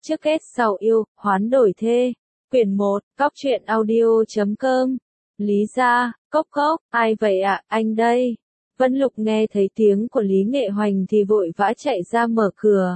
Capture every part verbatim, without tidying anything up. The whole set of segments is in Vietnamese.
Trước kết sau yêu, hoán đổi thê. Quyển một, cóc truyện audio chấm com. Lý gia, cốc cốc, ai vậy ạ, à? Anh đây. Vân Lục nghe thấy tiếng của Lý Nghệ Hoành thì vội vã chạy ra mở cửa.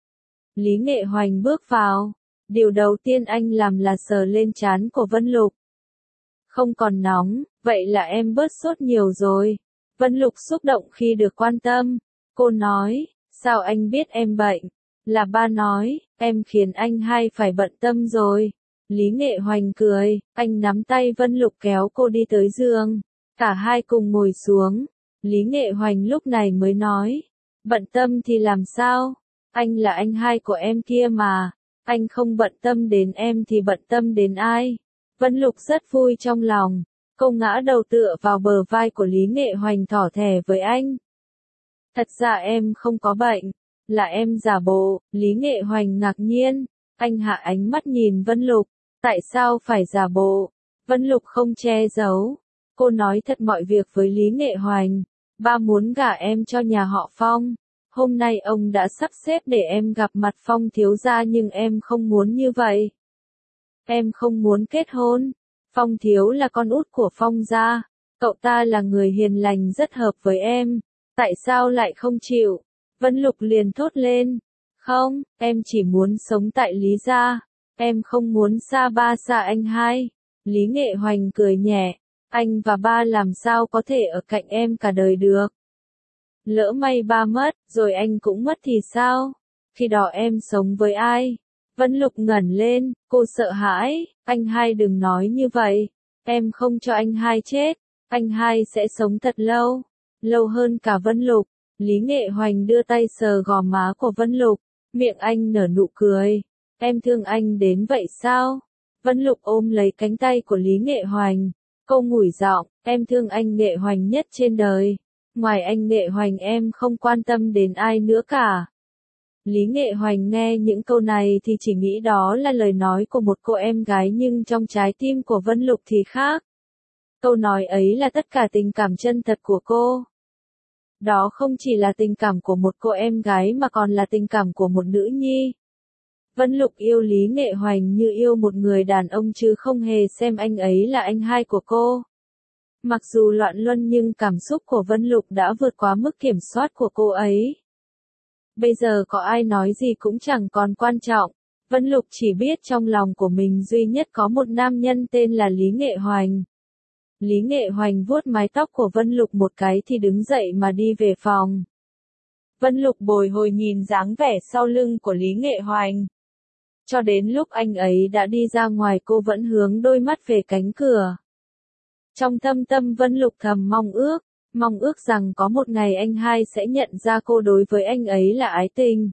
Lý Nghệ Hoành bước vào. Điều đầu tiên anh làm là sờ lên trán của Vân Lục. Không còn nóng, vậy là em bớt sốt nhiều rồi. Vân Lục xúc động khi được quan tâm. Cô nói, sao anh biết em bệnh? Là ba nói, em khiến anh hai phải bận tâm rồi. Lý Nghệ Hoành cười, anh nắm tay Vân Lục kéo cô đi tới giường. Cả hai cùng ngồi xuống. Lý Nghệ Hoành lúc này mới nói, bận tâm thì làm sao? Anh là anh hai của em kia mà. Anh không bận tâm đến em thì bận tâm đến ai? Vân Lục rất vui trong lòng. Cô ngã đầu tựa vào bờ vai của Lý Nghệ Hoành thỏ thẻ với anh. Thật ra em không có bệnh. Là em giả bộ. Lý Nghệ Hoành ngạc nhiên. Anh hạ ánh mắt nhìn Vân Lục. Tại sao phải giả bộ? Vân Lục không che giấu. Cô nói thật mọi việc với Lý Nghệ Hoành. Ba muốn gả em cho nhà họ Phong. Hôm nay ông đã sắp xếp để em gặp mặt Phong thiếu gia nhưng em không muốn như vậy. Em không muốn kết hôn. Phong thiếu là con út của Phong gia. Cậu ta là người hiền lành rất hợp với em. Tại sao lại không chịu? Vân Lục liền thốt lên. Không, em chỉ muốn sống tại Lý gia. Em không muốn xa ba xa anh hai. Lý Nghệ Hoành cười nhẹ. Anh và ba làm sao có thể ở cạnh em cả đời được? Lỡ may ba mất, rồi anh cũng mất thì sao? Khi đó em sống với ai? Vân Lục ngẩng lên, cô sợ hãi. Anh hai đừng nói như vậy. Em không cho anh hai chết. Anh hai sẽ sống thật lâu. Lâu hơn cả Vân Lục. Lý Nghệ Hoành đưa tay sờ gò má của Vân Lục. Miệng anh nở nụ cười. Em thương anh đến vậy sao? Vân Lục ôm lấy cánh tay của Lý Nghệ Hoành. Cô ngủi giọng, em thương anh Nghệ Hoành nhất trên đời. Ngoài anh Nghệ Hoành em không quan tâm đến ai nữa cả. Lý Nghệ Hoành nghe những câu này thì chỉ nghĩ đó là lời nói của một cô em gái nhưng trong trái tim của Vân Lục thì khác. Câu nói ấy là tất cả tình cảm chân thật của cô. Đó không chỉ là tình cảm của một cô em gái mà còn là tình cảm của một nữ nhi. Vân Lục yêu Lý Nghệ Hoành như yêu một người đàn ông chứ không hề xem anh ấy là anh hai của cô. Mặc dù loạn luân nhưng cảm xúc của Vân Lục đã vượt quá mức kiểm soát của cô ấy. Bây giờ có ai nói gì cũng chẳng còn quan trọng. Vân Lục chỉ biết trong lòng của mình duy nhất có một nam nhân tên là Lý Nghệ Hoành. Lý Nghệ Hoành vuốt mái tóc của Vân Lục một cái thì đứng dậy mà đi về phòng. Vân Lục bồi hồi nhìn dáng vẻ sau lưng của Lý Nghệ Hoành. Cho đến lúc anh ấy đã đi ra ngoài cô vẫn hướng đôi mắt về cánh cửa. Trong thâm tâm Vân Lục thầm mong ước, mong ước rằng có một ngày anh hai sẽ nhận ra cô đối với anh ấy là ái tình.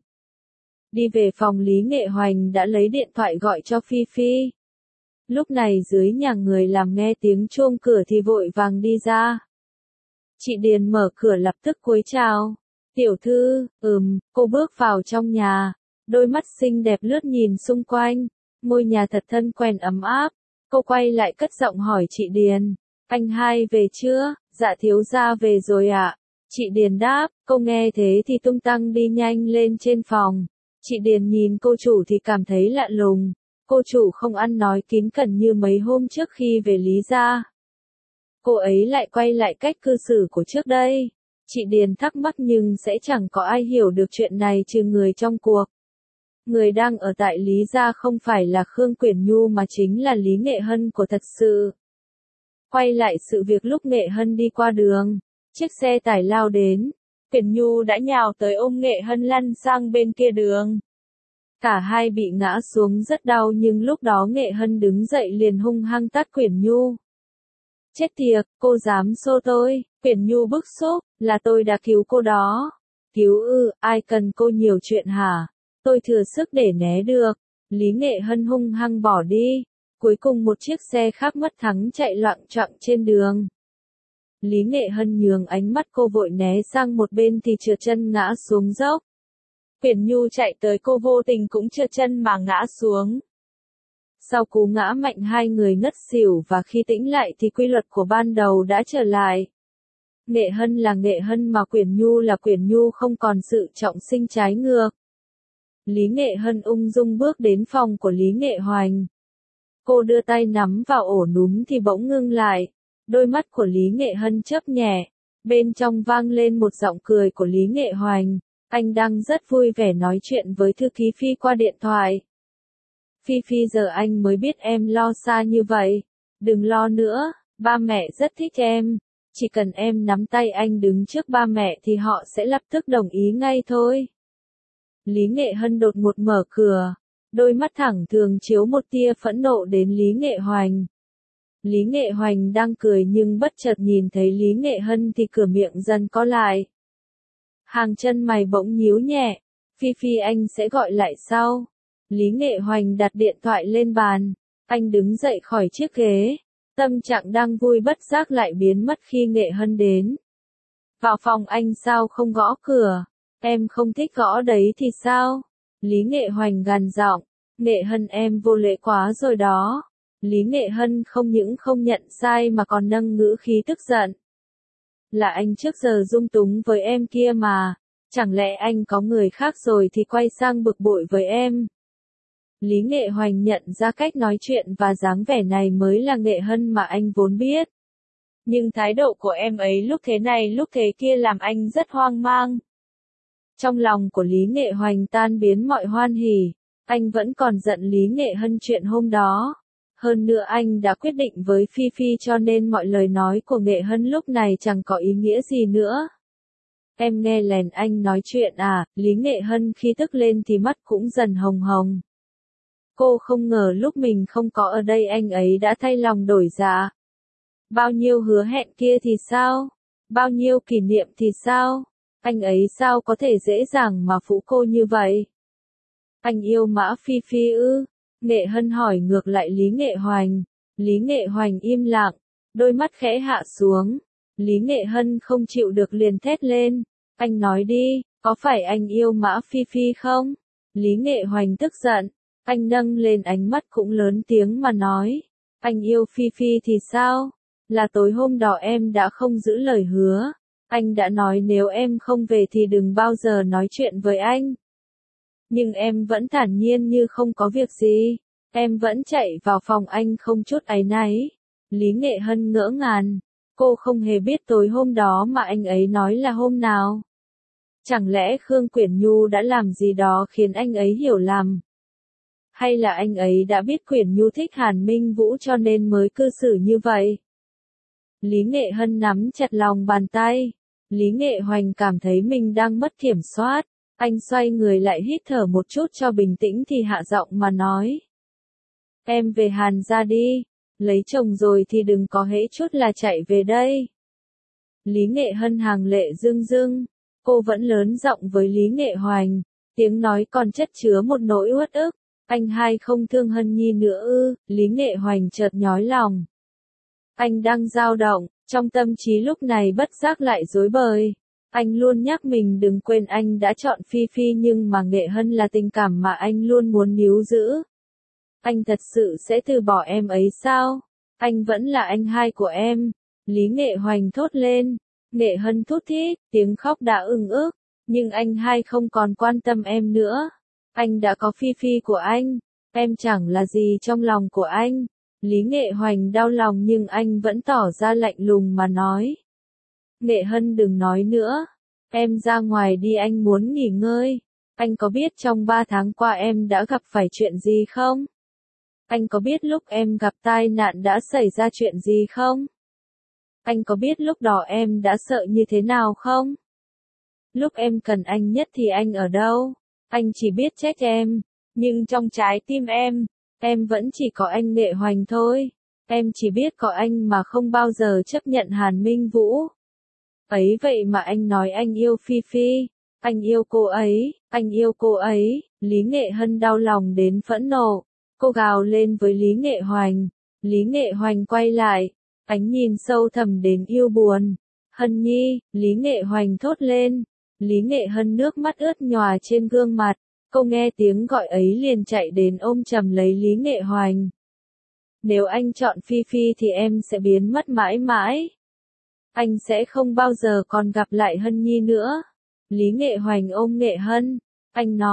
Đi về phòng Lý Nghệ Hoành đã lấy điện thoại gọi cho Phi Phi. Lúc này dưới nhà người làm nghe tiếng chuông cửa thì vội vàng đi ra. Chị Điền mở cửa lập tức cúi chào. Tiểu thư, ừm, cô bước vào trong nhà. Đôi mắt xinh đẹp lướt nhìn xung quanh. Ngôi nhà thật thân quen ấm áp. Cô quay lại cất giọng hỏi chị Điền. Anh hai về chưa? Dạ thiếu gia về rồi ạ. Chị Điền đáp, cô nghe thế thì tung tăng đi nhanh lên trên phòng. Chị Điền nhìn cô chủ thì cảm thấy lạ lùng. Cô chủ không ăn nói kín cẩn như mấy hôm trước khi về Lý gia. Cô ấy lại quay lại cách cư xử của trước đây. Chị Điền thắc mắc nhưng sẽ chẳng có ai hiểu được chuyện này trừ người trong cuộc. Người đang ở tại Lý gia không phải là Khương Quyển Nhu mà chính là Lý Nghệ Hân của thật sự. Quay lại sự việc lúc Nghệ Hân đi qua đường, chiếc xe tải lao đến, Quyển Nhu đã nhào tới ôm Nghệ Hân lăn sang bên kia đường. Cả hai bị ngã xuống rất đau nhưng lúc đó Nghệ Hân đứng dậy liền hung hăng tát Quyển Nhu. Chết tiệt, cô dám xô tôi, Quyển Nhu bức xúc, là tôi đã cứu cô đó. Cứu ư, ai cần cô nhiều chuyện hả? Tôi thừa sức để né được. Lý Nghệ Hân hung hăng bỏ đi. Cuối cùng một chiếc xe khác mất thắng chạy loạng choạng trên đường. Lý Nghệ Hân nhường ánh mắt cô vội né sang một bên thì trượt chân ngã xuống dốc. Quyển Nhu chạy tới cô vô tình cũng trượt chân mà ngã xuống. Sau cú ngã mạnh hai người ngất xỉu và khi tĩnh lại thì quy luật của ban đầu đã trở lại. Nghệ Hân là Nghệ Hân mà Quyển Nhu là Quyển Nhu không còn sự trọng sinh trái ngược. Lý Nghệ Hân ung dung bước đến phòng của Lý Nghệ Hoành. Cô đưa tay nắm vào ổ núm thì bỗng ngưng lại. Đôi mắt của Lý Nghệ Hân chớp nhẹ. Bên trong vang lên một giọng cười của Lý Nghệ Hoành. Anh đang rất vui vẻ nói chuyện với thư ký Phi qua điện thoại. Phi Phi giờ anh mới biết em lo xa như vậy. Đừng lo nữa, ba mẹ rất thích em. Chỉ cần em nắm tay anh đứng trước ba mẹ thì họ sẽ lập tức đồng ý ngay thôi. Lý Nghệ Hân đột ngột mở cửa. Đôi mắt thẳng thường chiếu một tia phẫn nộ đến Lý Nghệ Hoành. Lý Nghệ Hoành đang cười nhưng bất chợt nhìn thấy Lý Nghệ Hân thì cửa miệng dần co lại. Hàng chân mày bỗng nhíu nhẹ. Phi Phi anh sẽ gọi lại sau. Lý Nghệ Hoành đặt điện thoại lên bàn. Anh đứng dậy khỏi chiếc ghế. Tâm trạng đang vui bất giác lại biến mất khi Nghệ Hân đến. Vào phòng anh sao không gõ cửa? Em không thích gõ đấy thì sao? Lý Nghệ Hoành gằn giọng. Nghệ Hân em vô lễ quá rồi đó. Lý Nghệ Hân không những không nhận sai mà còn nâng ngữ khí tức giận. Là anh trước giờ dung túng với em kia mà. Chẳng lẽ anh có người khác rồi thì quay sang bực bội với em? Lý Nghệ Hoành nhận ra cách nói chuyện và dáng vẻ này mới là Nghệ Hân mà anh vốn biết. Nhưng thái độ của em ấy lúc thế này lúc thế kia làm anh rất hoang mang. Trong lòng của Lý Nghệ Hoành tan biến mọi hoan hỉ. Anh vẫn còn giận Lý Nghệ Hân chuyện hôm đó. Hơn nữa anh đã quyết định với Phi Phi cho nên mọi lời nói của Nghệ Hân lúc này chẳng có ý nghĩa gì nữa. Em nghe lén anh nói chuyện à? Lý Nghệ Hân khi tức lên thì mắt cũng dần hồng hồng. Cô không ngờ lúc mình không có ở đây anh ấy đã thay lòng đổi dạ. Bao nhiêu hứa hẹn kia thì sao? Bao nhiêu kỷ niệm thì sao? Anh ấy sao có thể dễ dàng mà phụ cô như vậy? Anh yêu Mã Phi Phi ư? Nghệ Hân hỏi ngược lại Lý Nghệ Hoành. Lý Nghệ Hoành im lặng, đôi mắt khẽ hạ xuống. Lý Nghệ Hân không chịu được liền thét lên. Anh nói đi, có phải anh yêu Mã Phi Phi không? Lý Nghệ Hoành tức giận. Anh nâng lên ánh mắt cũng lớn tiếng mà nói. Anh yêu Phi Phi thì sao? Là tối hôm đó em đã không giữ lời hứa. Anh đã nói nếu em không về thì đừng bao giờ nói chuyện với anh. Nhưng em vẫn thản nhiên như không có việc gì. Em vẫn chạy vào phòng anh không chút áy náy. Lý Nghệ Hân ngỡ ngàng. Cô không hề biết tối hôm đó mà anh ấy nói là hôm nào. Chẳng lẽ Khương Quyển Nhu đã làm gì đó khiến anh ấy hiểu lầm? Hay là anh ấy đã biết Quyển Nhu thích Hàn Minh Vũ cho nên mới cư xử như vậy? Lý Nghệ Hân nắm chặt lòng bàn tay. Lý Nghệ Hoành cảm thấy mình đang mất kiểm soát. Anh xoay người lại hít thở một chút cho bình tĩnh thì hạ giọng mà nói. Em về Hàn ra đi. Lấy chồng rồi thì đừng có hễ chút là chạy về đây. Lý Nghệ Hân hàng lệ rưng rưng. Cô vẫn lớn giọng với Lý Nghệ Hoành. Tiếng nói còn chất chứa một nỗi uất ức. Anh hai không thương Hân Nhi nữa ư? Lý Nghệ Hoành chợt nhói lòng. Anh đang dao động, trong tâm trí lúc này bất giác lại rối bời. Anh luôn nhắc mình đừng quên anh đã chọn Phi Phi nhưng mà Nghệ Hân là tình cảm mà anh luôn muốn níu giữ. Anh thật sự sẽ từ bỏ em ấy sao? Anh vẫn là anh hai của em. Lý Nghệ Hoành thốt lên. Nghệ Hân thút thít, tiếng khóc đã ưng ức. Nhưng anh hai không còn quan tâm em nữa. Anh đã có Phi Phi của anh. Em chẳng là gì trong lòng của anh. Lý Nghệ Hoành đau lòng nhưng anh vẫn tỏ ra lạnh lùng mà nói. Nghệ Hân đừng nói nữa. Em ra ngoài đi, anh muốn nghỉ ngơi. Anh có biết trong ba tháng qua em đã gặp phải chuyện gì không? Anh có biết lúc em gặp tai nạn đã xảy ra chuyện gì không? Anh có biết lúc đó em đã sợ như thế nào không? Lúc em cần anh nhất thì anh ở đâu? Anh chỉ biết trách em. Nhưng trong trái tim em, em vẫn chỉ có anh Nghệ Hoành thôi. Em chỉ biết có anh mà không bao giờ chấp nhận Hàn Minh Vũ. Ấy vậy mà anh nói anh yêu Phi Phi. Anh yêu cô ấy, anh yêu cô ấy. Lý Nghệ Hân đau lòng đến phẫn nộ. Cô gào lên với Lý Nghệ Hoành. Lý Nghệ Hoành quay lại. Ánh nhìn sâu thẳm đến yêu buồn. Hân Nhi, Lý Nghệ Hoành thốt lên. Lý Nghệ Hân nước mắt ướt nhòa trên gương mặt. Cô nghe tiếng gọi ấy liền chạy đến ôm chầm lấy Lý Nghệ Hoành. Nếu anh chọn Phi Phi thì em sẽ biến mất mãi mãi. Anh sẽ không bao giờ còn gặp lại Hân Nhi nữa. Lý Nghệ Hoành ôm Nghệ Hân. Anh nói,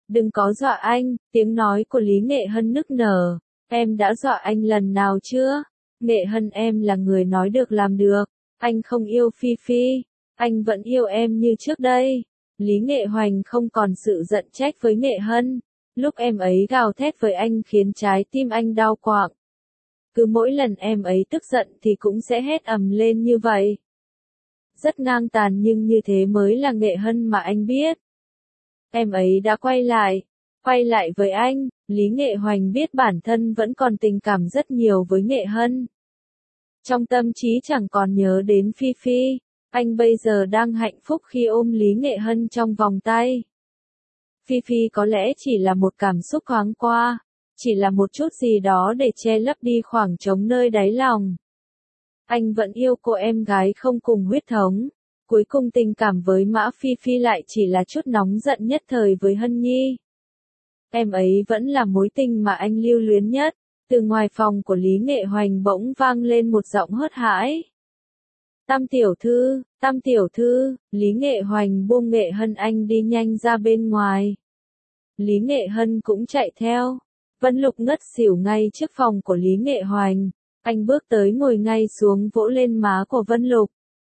Đừng có dọa anh, tiếng nói của Lý Nghệ Hân nức nở. Em đã dọa anh lần nào chưa? Nghệ Hân, em là người nói được làm được. Anh không yêu Phi Phi. Anh vẫn yêu em như trước đây. Lý Nghệ Hoành không còn sự giận trách với Nghệ Hân. Lúc em ấy gào thét với anh khiến trái tim anh đau quặn. Cứ mỗi lần em ấy tức giận thì cũng sẽ hét ầm lên như vậy. Rất ngang tàn nhưng như thế mới là Nghệ Hân mà anh biết. Em ấy đã quay lại. Quay lại với anh. Lý Nghệ Hoành biết bản thân vẫn còn tình cảm rất nhiều với Nghệ Hân. Trong tâm trí chẳng còn nhớ đến Phi Phi. Anh bây giờ đang hạnh phúc khi ôm Lý Nghệ Hân trong vòng tay. Phi Phi có lẽ chỉ là một cảm xúc thoáng qua. Chỉ là một chút gì đó để che lấp đi khoảng trống nơi đáy lòng. Anh vẫn yêu cô em gái không cùng huyết thống. Cuối cùng tình cảm với Mã Phi Phi lại chỉ là chút nóng giận nhất thời với Hân Nhi. Em ấy vẫn là mối tình mà anh lưu luyến nhất. Từ ngoài phòng của Lý Nghệ Hoành bỗng vang lên một giọng hớt hải. Tam tiểu thư, Tam tiểu thư, Lý Nghệ Hoành buông Nghệ Hân, anh đi nhanh ra bên ngoài. Lý Nghệ Hân cũng chạy theo. Vân Lục ngất xỉu ngay trước phòng của Lý Nghệ Hoành. Anh bước tới ngồi ngay xuống vỗ lên má của Vân Lục.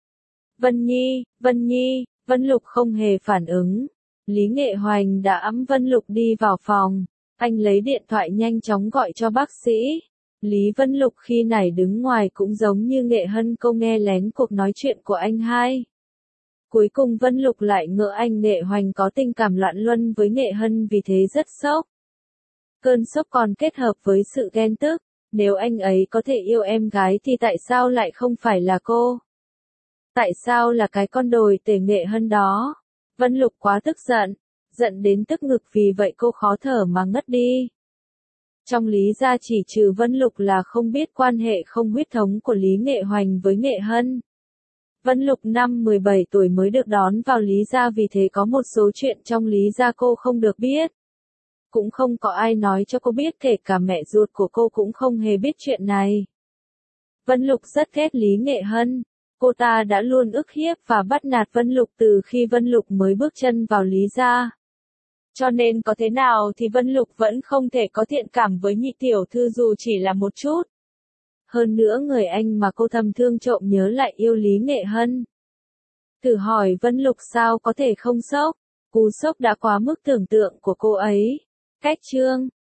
Vân Nhi, Vân Nhi, Vân Lục không hề phản ứng. Lý Nghệ Hoành đã ẵm Vân Lục đi vào phòng. Anh lấy điện thoại nhanh chóng gọi cho bác sĩ. Lý Vân Lục khi nãy đứng ngoài cũng giống như Nghệ Hân, cô nghe lén cuộc nói chuyện của anh hai. Cuối cùng Vân Lục lại ngỡ anh Nghệ Hoành có tình cảm loạn luân với Nghệ Hân, vì thế rất sốc. Cơn sốc còn kết hợp với sự ghen tức. Nếu anh ấy có thể yêu em gái thì tại sao lại không phải là cô? Tại sao là cái con đồi tể Nghệ Hân đó? Vân Lục quá tức giận. Giận đến tức ngực, vì vậy cô khó thở mà ngất đi. Trong Lý gia chỉ trừ Vân Lục là không biết quan hệ không huyết thống của Lý Nghệ Hoành với Nghệ Hân. Vân Lục năm mười bảy tuổi mới được đón vào Lý gia, vì thế có một số chuyện trong Lý gia cô không được biết. Cũng không có ai nói cho cô biết, kể cả mẹ ruột của cô cũng không hề biết chuyện này. Vân Lục rất ghét Lý Nghệ Hân. Cô ta đã luôn ức hiếp và bắt nạt Vân Lục từ khi Vân Lục mới bước chân vào Lý gia. Cho nên có thế nào thì Vân Lục vẫn không thể có thiện cảm với nhị tiểu thư dù chỉ là một chút. Hơn nữa người anh mà cô thầm thương trộm nhớ lại yêu Lý Nghệ Hân. Thử hỏi Vân Lục sao có thể không sốc? Cú sốc đã quá mức tưởng tượng của cô ấy. Cách chương